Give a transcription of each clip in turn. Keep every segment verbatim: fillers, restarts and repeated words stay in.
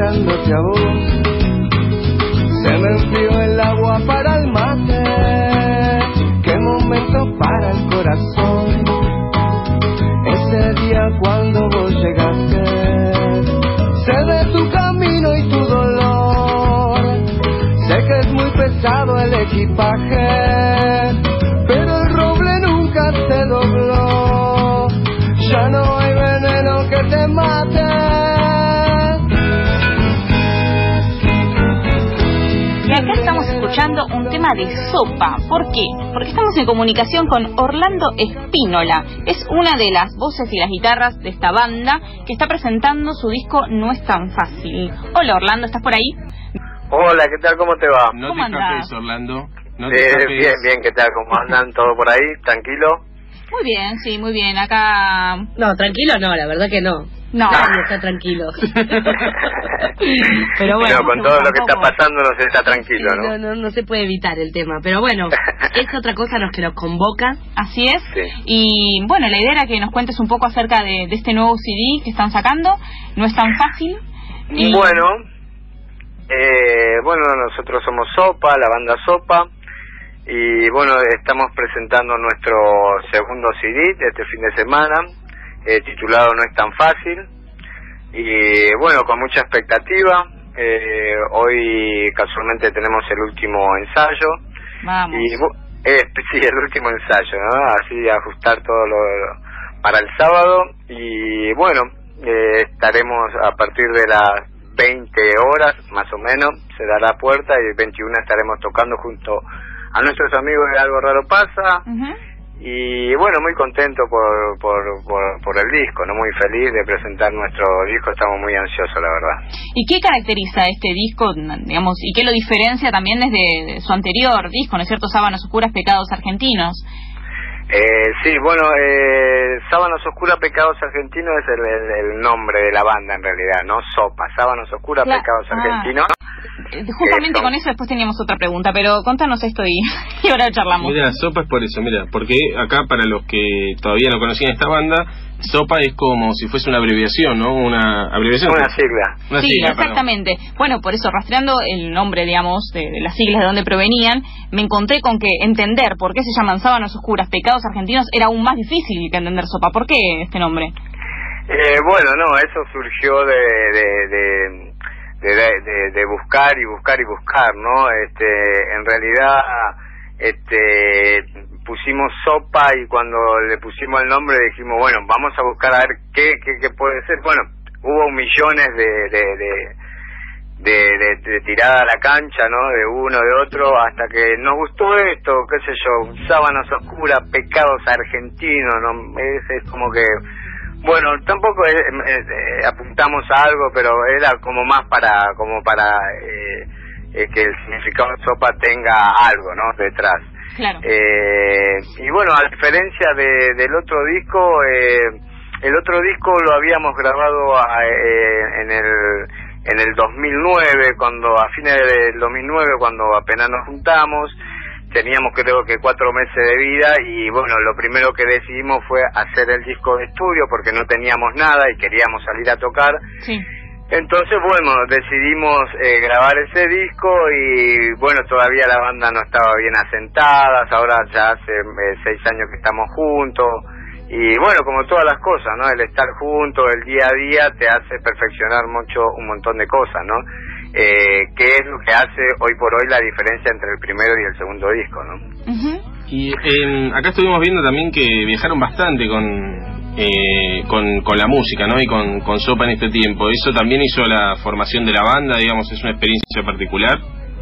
mirándote a vos. Se me enfrió el agua para el mate, qué momento para el corazón. Ese día cuando vos llegaste, sé de tu camino y tu dolor. Sé que es muy pesado el equipaje, pero el roble nunca se dobló. Ya no hay veneno que te mate. Y acá estamos escuchando un tema de Sopa. ¿Por qué? Porque estamos en comunicación con Orlando Espínola. Es una de las voces y las guitarras de esta banda que está presentando su disco No es tan fácil. Hola Orlando, ¿estás por ahí? Hola, ¿qué tal? ¿Cómo te va? No te escapes, Orlando. No te eh, escapes. Bien, bien, ¿qué tal? ¿Cómo andan? ¿Todo por ahí? ¿Tranquilo? Muy bien, sí, muy bien. Acá... No, tranquilo no, la verdad que no. No. Nadie está tranquilo. Pero bueno, no, con todo lo que está pasando no se está tranquilo, sí, ¿no? ¿no? No, no se puede evitar el tema, pero bueno, es otra cosa los que nos convoca. Así es. Sí. Y bueno, la idea era que nos cuentes un poco acerca de, de este nuevo C D que están sacando. No es tan fácil. Y... Bueno, eh, bueno, nosotros somos Sopa, la banda Sopa, y bueno, estamos presentando nuestro segundo C D de este fin de semana, eh, titulado No es tan fácil, y bueno, con mucha expectativa. Eh, hoy casualmente tenemos el último ensayo. Vamos. Y eh, sí, el último ensayo, ¿no? Así ajustar todo lo, lo para el sábado, y bueno, eh, estaremos a partir de las veinte horas más o menos, se dará puerta, y veintiuna estaremos tocando junto a nuestros amigos de Algo Raro Pasa. Uh-huh. Y bueno, muy contento por, por, por, por el disco, no, muy feliz de presentar nuestro disco, estamos muy ansiosos, la verdad. ¿Y qué caracteriza este disco, digamos, y qué lo diferencia también desde su anterior disco, ¿no es cierto? Sábanas Oscuras, Pecados Argentinos. Eh, sí, bueno, eh, Sábanas Oscuras, Pecados Argentinos es el, el, el nombre de la banda en realidad, ¿no? Sopa, Sábanas Oscuras, Claro. Pecados Ah. Argentinos. Justamente eh, son... con eso después teníamos otra pregunta, pero contanos esto y, y ahora charlamos. Mira, Sopa es por eso, mira, porque acá para los que todavía no conocían esta banda, Sopa es como si fuese una abreviación, ¿no? Una abreviación. Una sigla. Una sí, sigla, exactamente. Perdón. Bueno, por eso, rastreando el nombre, digamos, de, de las siglas de dónde provenían, me encontré con que entender por qué se llaman Sábanas Oscuras, Pecados Argentinos, era aún más difícil que entender Sopa. ¿Por qué este nombre? Eh, bueno, no, eso surgió de de, de, de, de, de buscar y buscar y buscar, ¿no? Este, en realidad, este, pusimos Sopa, y cuando le pusimos el nombre dijimos, bueno, vamos a buscar a ver qué, qué, qué puede ser. Bueno, hubo millones de de, de, de, de, de tirada a la cancha, ¿no? De uno, de otro, hasta que nos gustó esto, qué sé yo, Sábanas Oscuras, Pecados Argentinos, ¿no? Es, es como que... Bueno, tampoco es, eh, apuntamos a algo, pero era como más para como para eh, eh, que el significado de Sopa tenga algo, ¿no? Detrás. Claro. Eh, y bueno, a diferencia de, del otro disco, eh, el otro disco lo habíamos grabado a, eh, en el en el dos mil nueve, cuando a fines del dos mil nueve, cuando apenas nos juntamos. Teníamos creo que cuatro meses de vida, y bueno, lo primero que decidimos fue hacer el disco de estudio porque no teníamos nada y queríamos salir a tocar. Sí. Entonces, bueno, decidimos eh, grabar ese disco, y bueno, todavía la banda no estaba bien asentada, ahora ya hace eh, seis años que estamos juntos, y bueno, como todas las cosas, ¿no? El estar juntos, el día a día te hace perfeccionar mucho, un montón de cosas, ¿no? Eh, ¿Qué es lo que hace hoy por hoy la diferencia entre el primero y el segundo disco, ¿no? Uh-huh. Y eh, acá estuvimos viendo también que viajaron bastante con eh, con, con la música, ¿no? Y con, con Sopa en este tiempo. ¿Eso también hizo la formación de la banda? Digamos, ¿es una experiencia particular?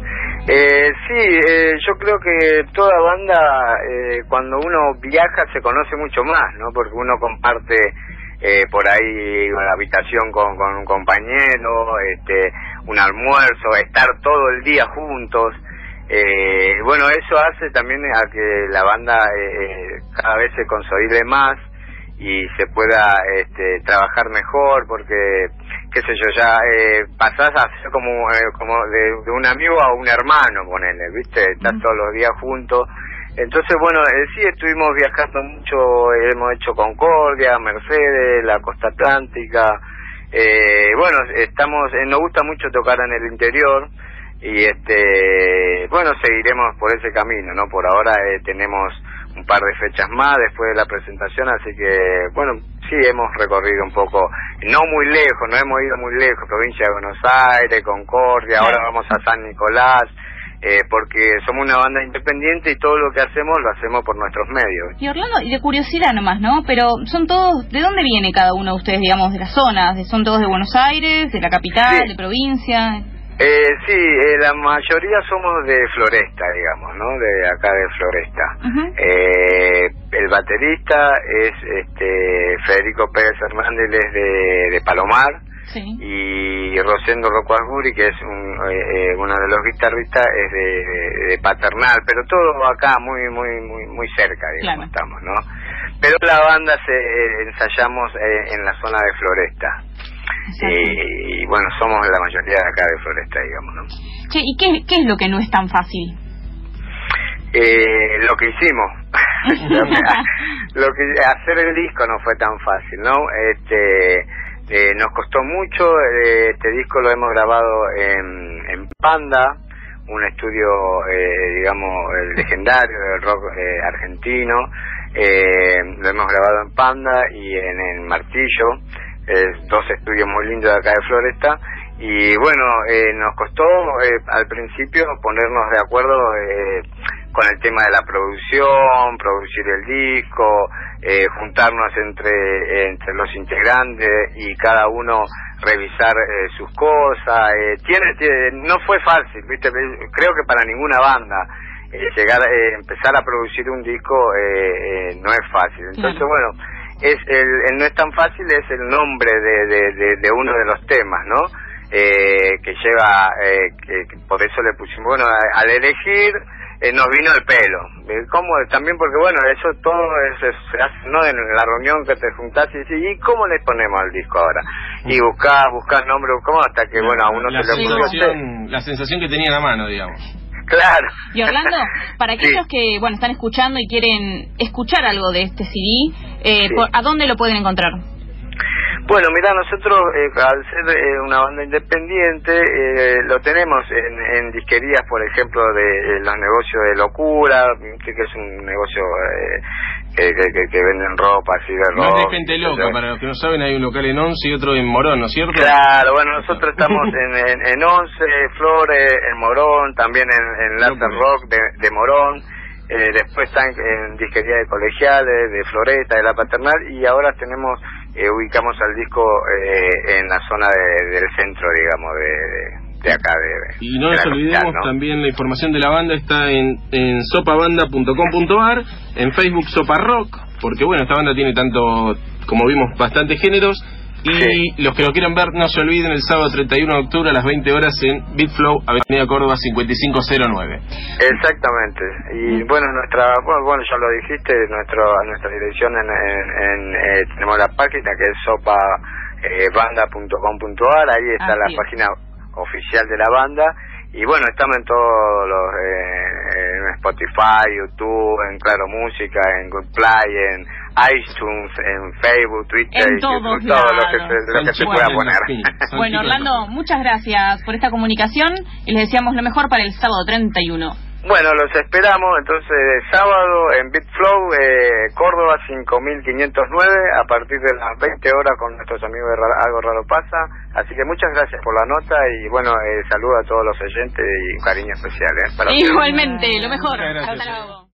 Eh, sí, eh, yo creo que toda banda, eh, cuando uno viaja se conoce mucho más, ¿no? Porque uno comparte eh, por ahí una habitación con, con un compañero, este, un almuerzo, estar todo el día juntos. Eh, bueno, eso hace también a que la banda eh, cada vez se consolide más y se pueda este, trabajar mejor, porque qué sé yo, ya eh, pasás a ser como eh, como de, de un amigo a un hermano, ponele, ¿viste? Estás mm. todos los días juntos. Entonces, bueno, eh, sí estuvimos viajando mucho, hemos hecho Concordia, Mercedes, la costa atlántica, Eh, bueno, estamos, eh, nos gusta mucho tocar en el interior y este, bueno, seguiremos por ese camino, ¿no? Por ahora eh, tenemos un par de fechas más después de la presentación, así que, bueno, sí hemos recorrido un poco, no muy lejos, no hemos ido muy lejos, provincia de Buenos Aires, Concordia, ahora vamos a San Nicolás, eh, porque somos una banda independiente y todo lo que hacemos lo hacemos por nuestros medios. Y Orlando, y de curiosidad nomás, ¿no? Pero son todos, ¿de dónde viene cada uno de ustedes, digamos, de las zonas? ¿Son todos de Buenos Aires, de la capital, sí. de provincia? Eh, sí, eh, la mayoría somos de Floresta, digamos, ¿no? De acá de Floresta. Uh-huh. eh, el baterista es este Federico Pérez Hernández, es de, de Palomar, sí. Y Rosendo Rocuasguri, que es un, eh, uno de los guitarristas, es de, de, de Paternal, pero todo acá muy muy muy muy cerca, digamos, claro. Estamos, ¿no? Pero la banda se eh, ensayamos eh, en la zona de Floresta. Eh, y bueno, somos la mayoría de acá de Floresta, digamos, ¿no? Che, ¿y qué, qué es lo que no es tan fácil? Eh, lo que hicimos. lo que hacer el disco no fue tan fácil, ¿no? Este eh, nos costó mucho. Eh, este disco lo hemos grabado en, en Panda, un estudio, eh, digamos, el legendario del rock eh, argentino. Eh, lo hemos grabado en Panda y en el Martillo. Eh, dos estudios muy lindos de acá de Floresta, y bueno, eh, nos costó eh, al principio ponernos de acuerdo eh, con el tema de la producción, producir el disco, eh, juntarnos entre entre los integrantes y cada uno revisar eh, sus cosas. Eh, tiene, tiene no fue fácil, ¿viste? Creo que para ninguna banda eh, llegar eh, empezar a producir un disco eh, eh, no es fácil. Entonces, claro. Bueno, es el, el no es tan fácil, es el nombre de, de, de, de uno de los temas, ¿no? Eh, que lleva, eh, que, que por eso le pusimos, bueno, a, al elegir eh, nos vino el pelo. Eh, ¿Cómo? También porque, bueno, eso todo es, es, se hace, ¿no? En la reunión que te juntás y decís, ¿y cómo le ponemos al disco ahora? Y buscás, buscás nombre, ¿cómo? Hasta que, bueno, a uno la se le ocurrió. La sensación que tenía en la mano, digamos. Claro. Y Orlando, para aquellos sí. que, bueno, están escuchando y quieren escuchar algo de este C D, eh, sí. por, ¿a dónde lo pueden encontrar? Bueno, mira, nosotros eh, al ser eh, una banda independiente eh, lo tenemos en, en disquerías, por ejemplo, de eh, los negocios de Locura, que, que es un negocio eh, que, que, que venden ropa así de ropa. No es de gente loca, para los que no saben, hay un local en Once y otro en Morón, ¿no es cierto? Claro, bueno, nosotros estamos en, en, en Once, Flores, en Morón, también en, en Latin Rock de, de Morón. Eh, después están en disquería de Colegiales, de Floresta, de La Paternal, y ahora tenemos eh, ubicamos al disco eh, en la zona de, del centro, digamos, de, de acá. De, y no de nos olvidemos, capital, ¿no? También la información de la banda está en, en sopabanda punto com punto ar, en Facebook Sopa Rock, porque bueno, esta banda tiene tanto, como vimos, bastantes géneros. Y sí. Los que lo quieran ver, no se olviden, el sábado treinta y uno de octubre a las veinte horas en Beatflow, Avenida Córdoba cincuenta y cinco cero nueve. Exactamente. Y bueno, nuestra bueno, bueno ya lo dijiste, nuestro, nuestra dirección en, en, en eh, tenemos la página que es sopa banda punto com punto ar, ahí está ah, la sí. página oficial de la banda. Y bueno, estamos en todos los, eh, en Spotify, YouTube, en Claro Música, en Good Play, en iTunes, en Facebook, Twitter, en todos YouTube, todo lo que se, lo que se pueda poner. Bueno, Orlando, muchas gracias por esta comunicación y les deseamos lo mejor para el sábado treinta y uno. Bueno, los esperamos entonces sábado en Beatflow, eh, Córdoba cinco mil quinientos nueve, a partir de las veinte horas con nuestros amigos de Raro, Algo Raro Pasa. Así que muchas gracias por la nota y bueno, eh, saludo a todos los oyentes y un cariño especial. ¿eh? Para Igualmente, lo mejor. Hasta luego.